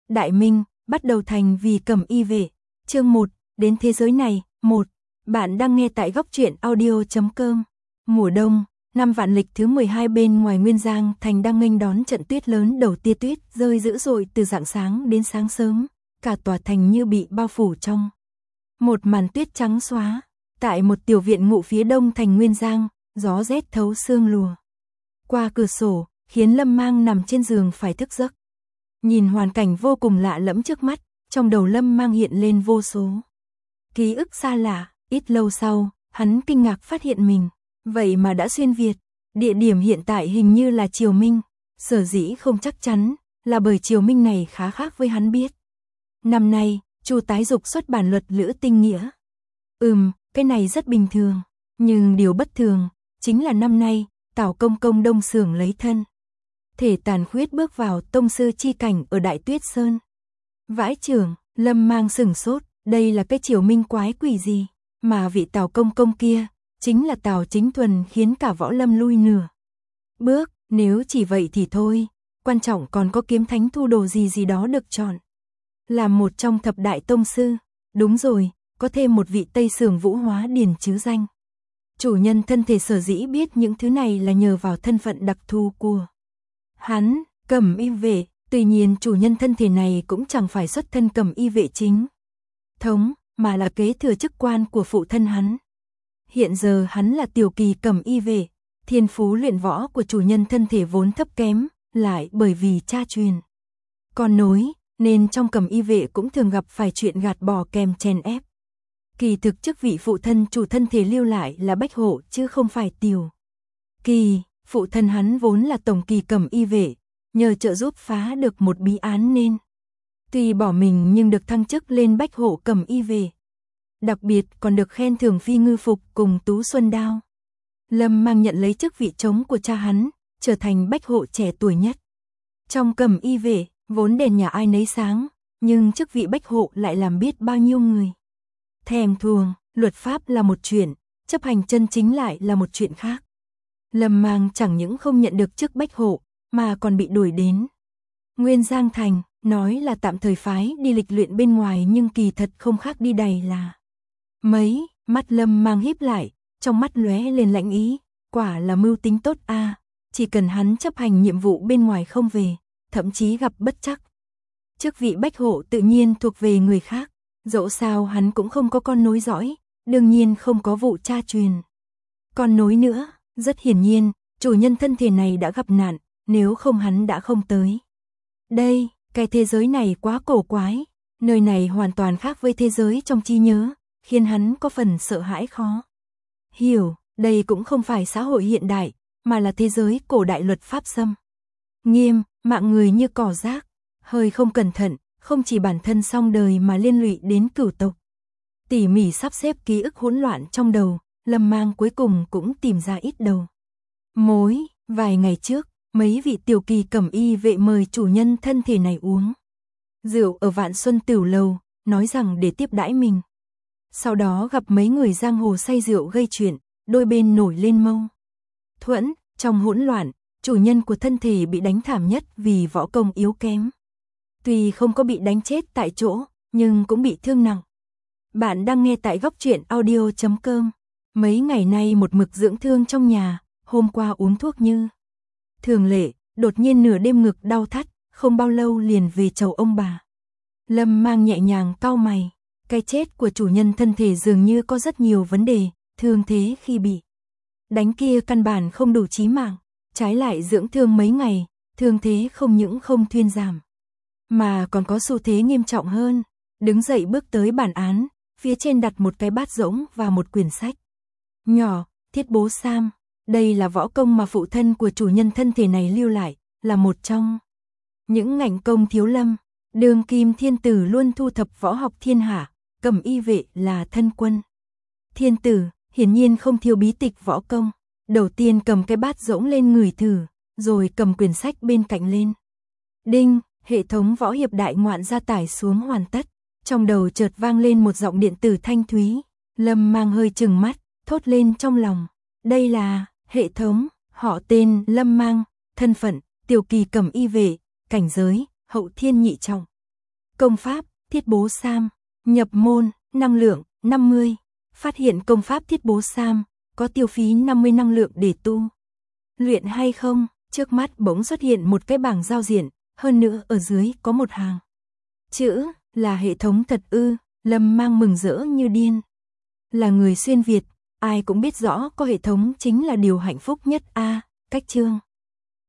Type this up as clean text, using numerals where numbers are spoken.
Đại Minh, bắt đầu thành vì Cẩm Y vệ. Chương 1, đến thế giới này. 1. Bạn đang nghe tại góc truyện audio.com. Mùa đông, năm vạn lịch thứ 12 bên ngoài Nguyên Giang thành đang nghênh đón trận tuyết lớn đầu tia tuyết rơi dữ dội từ rạng sáng đến sáng sớm, cả tòa thành như bị bao phủ trong một màn tuyết trắng xóa. Tại một tiểu viện ngụ phía đông thành Nguyên Giang, gió rét thấu xương lùa qua cửa sổ, khiến Lâm Mang nằm trên giường phải thức giấc. Nhìn hoàn cảnh vô cùng lạ lẫm trước mắt, trong đầu Lâm Mang hiện lên vô số ký ức xa lạ. Ít lâu sau, hắn kinh ngạc phát hiện mình vậy mà đã xuyên Việt. Địa điểm hiện tại hình như là Triều Minh. Sở dĩ không chắc chắn là bởi Triều Minh này khá khác với hắn biết. Năm nay, Chu tái dục xuất bản luật Lữ Tinh Nghĩa. Cái này rất bình thường, nhưng điều bất thường chính là năm nay Tào Công Công Đông Xưởng lấy thân thể tàn khuyết bước vào tông sư chi cảnh ở Đại Tuyết Sơn. Vãi chưởng, Lâm Mang sửng sốt, đây là cái Triều Minh quái quỷ gì, mà vị Tào Công Công kia chính là Tào Chính Thuần khiến cả võ lâm lui nửa bước. Nếu chỉ vậy thì thôi, quan trọng còn có kiếm thánh thu đồ gì đó được chọn làm một trong thập đại tông sư. Đúng rồi, có thêm một vị Tây Xưởng Vũ Hóa Điền chứ danh. Chủ nhân thân thể sở dĩ biết những thứ này là nhờ vào thân phận đặc thù của hắn, Cẩm Y vệ. Tuy nhiên chủ nhân thân thể này cũng chẳng phải xuất thân Cẩm Y vệ chính thống, mà là kế thừa chức quan của phụ thân hắn. Hiện giờ hắn là tiểu kỳ Cẩm Y vệ. Thiên phú luyện võ của chủ nhân thân thể vốn thấp kém, lại bởi vì cha truyền con nối, nên trong Cẩm Y vệ cũng thường gặp phải chuyện gạt bỏ kèm chèn ép. Kỳ thực chức vị phụ thân chủ thân thể lưu lại là bách hộ chứ không phải tiểu kỳ. Phụ thân hắn vốn là tổng kỳ Cẩm Y vệ, nhờ trợ giúp phá được một bí án nên tuy bỏ mình nhưng được thăng chức lên bách hộ Cẩm Y vệ. Đặc biệt còn được khen thưởng phi ngư phục cùng tú xuân đao. Lâm Mang nhận lấy chức vị trống của cha hắn, trở thành bách hộ trẻ tuổi nhất trong Cẩm Y vệ. Vốn đèn nhà ai nấy sáng, nhưng chức vị bách hộ lại làm biết bao nhiêu người thèm thuồng. Luật pháp là một chuyện, chấp hành chân chính lại là một chuyện khác. Lâm Mang chẳng những không nhận được chức bách hộ, mà còn bị đuổi đến Nguyên Giang thành, nói là tạm thời phái đi lịch luyện bên ngoài, nhưng kỳ thật không khác đi đầy là mấy. Mắt Lâm Mang híp lại, trong mắt lóe lên lãnh ý, quả là mưu tính tốt a. Chỉ cần hắn chấp hành nhiệm vụ bên ngoài không về, thậm chí gặp bất trắc, chức vị bách hộ tự nhiên thuộc về người khác. Dẫu sao hắn cũng không có con nối dõi, đương nhiên không có vụ cha truyền con nối nữa. Rất hiển nhiên, chủ nhân thân thể này đã gặp nạn, nếu không hắn đã không tới đây. Cái thế giới này quá cổ quái, nơi này hoàn toàn khác với thế giới trong trí nhớ, khiến hắn có phần sợ hãi khó hiểu. Đây cũng không phải xã hội hiện đại, mà là thế giới cổ đại, luật pháp xâm nghiêm, mạng người như cỏ rác. Hơi không cẩn thận, không chỉ bản thân xong đời mà liên lụy đến cửu tộc. Tỉ mỉ sắp xếp ký ức hỗn loạn trong đầu, Lâm Mang cuối cùng cũng tìm ra ít đầu mối. Vài ngày trước, mấy vị tiểu kỳ Cẩm Y vệ mời chủ nhân thân thể này uống rượu ở Vạn Xuân Tửu Lầu, nói rằng để tiếp đãi mình. Sau đó gặp mấy người giang hồ say rượu gây chuyện, đôi bên nổi lên mâu thuẫn. Trong hỗn loạn, chủ nhân của thân thể bị đánh thảm nhất vì võ công yếu kém. Tuy không có bị đánh chết tại chỗ, nhưng cũng bị thương nặng. Bạn đang nghe tại góc truyện audio.com. Mấy ngày nay một mực dưỡng thương trong nhà, hôm qua uống thuốc như thường lệ, đột nhiên nửa đêm ngực đau thắt, không bao lâu liền về chầu ông bà. Lâm Mang nhẹ nhàng cau mày, cái chết của chủ nhân thân thể dường như có rất nhiều vấn đề. Thương thế khi bị đánh kia căn bản không đủ chí mạng, trái lại dưỡng thương mấy ngày, thương thế không những không thuyên giảm, mà còn có xu thế nghiêm trọng hơn. Đứng dậy bước tới bàn án, phía trên đặt một cái bát rỗng và một quyển sách nhỏ, Thiết Bố Sam. Đây là võ công mà phụ thân của chủ nhân thân thể này lưu lại, là một trong những ngạnh công thiếu lâm. Đường kim thiên tử luôn thu thập võ học thiên hạ, Cẩm Y vệ là thân quân thiên tử, hiển nhiên không thiếu bí tịch võ công. Đầu tiên cầm cái bát rỗng lên ngửi thử, rồi cầm quyển sách bên cạnh lên. Đinh, hệ thống võ hiệp đại ngoạn gia tải xuống hoàn tất. Trong đầu chợt vang lên một giọng điện tử thanh thúy. Lâm Mang hơi trừng mắt, thốt lên trong lòng. Đây là hệ thống. Họ tên Lâm Mang, thân phận tiểu kỳ Cẩm Y vệ, cảnh giới hậu thiên nhị trọng. Công pháp, Thiết Bố Sam. Nhập môn, năng lượng, 50. Phát hiện công pháp Thiết Bố Sam, có tiêu phí 50 năng lượng để tu luyện hay không? Trước mắt bỗng xuất hiện một cái bảng giao diện, hơn nữa ở dưới có một hàng chữ, là hệ thống thật ư? Lâm Mang mừng rỡ như điên. Là người xuyên Việt, ai cũng biết rõ có hệ thống chính là điều hạnh phúc nhất a. Cách chương